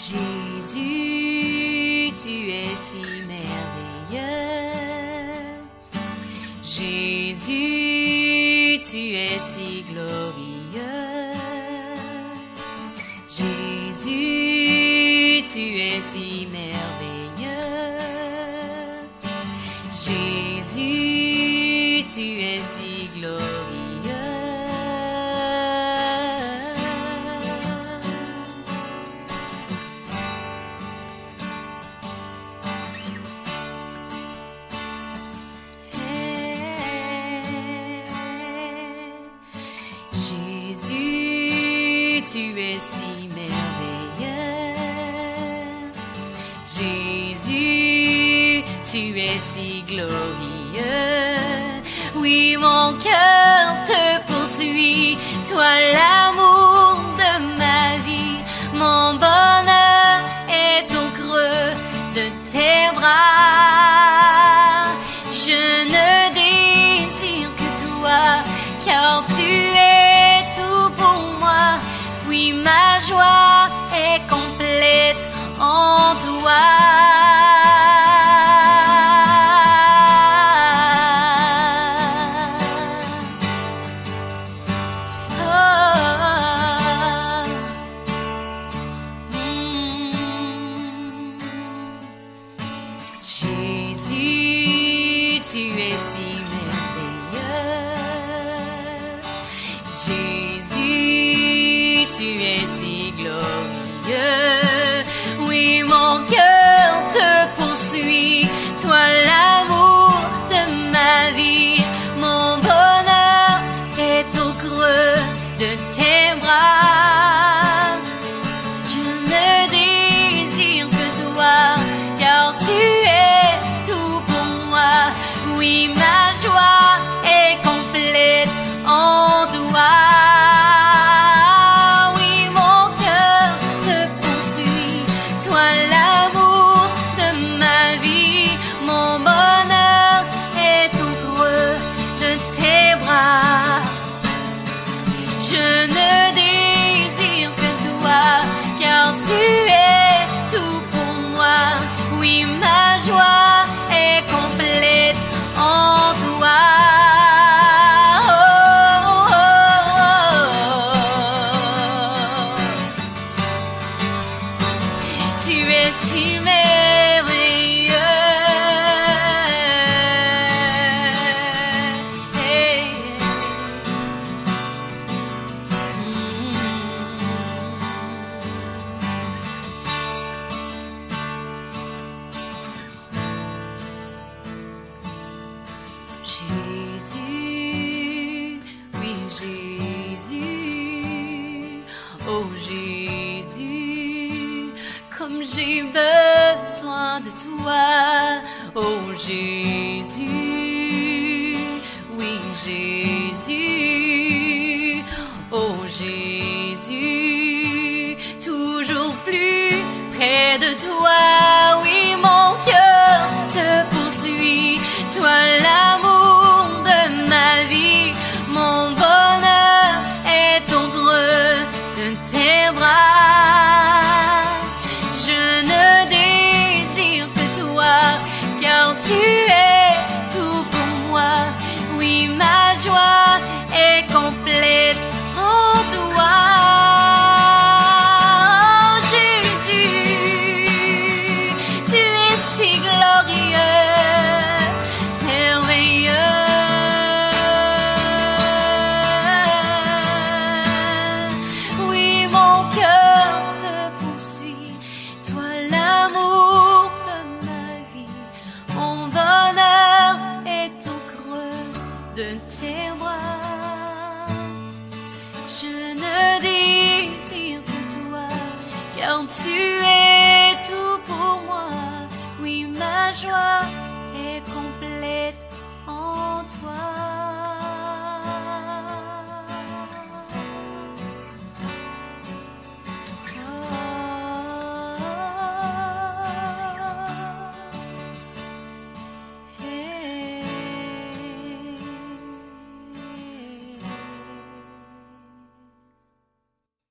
Jésus, tu es si merveilleux. Jésus, tu es si glorieux. Jésus, tu es si merveilleux. Jésus, tu es si glorieux. Jésus, tu es si merveilleux. Jésus, tu es si glorieux. Oui, mon cœur te poursuit, toi l'amour de ma vie. Mon bonheur est au creux de tes bras. Je ne désire que toi, car tu es tout pour moi. Oui, ma joie est complète en toi. Jésus, tu es si merveilleux. Jésus, tu es si glorieux. Oui, mon cœur te poursuit, toi l'amour de ma vie. Mon bonheur est au creux de tes bras. Je ne désire que toi, car tu es tout pour moi. Oui, ma joie est complète en toi. Oui, mon cœur te poursuit, toi l'amour de ma vie. Mon bonheur est au creux de tes bras. Je ne désire que toi, car tu es tout pour moi. Oui, ma joie est complète en toi. Oh, oh, oh. Tu es si merveilleux. Hey. Jésus, oui Jésus, oh Jésus, comme j'ai besoin de toi, oh Jésus, oui Jésus, oh Jésus, toujours plus près de toi, oui mon cœur te poursuit, toi l'amour de ma vie, mon bonheur est au creux de tes bras. Je ne désire que toi, car tu es tout pour moi. Oui, ma joie est complète en toi. Jésus, tu es si glorieux, merveilleux. Oui, mon cœur te poursuit, toi l'amour de ma vie. Mon bonheur est au creux de tes bras. Je ne désire que toi, car tu es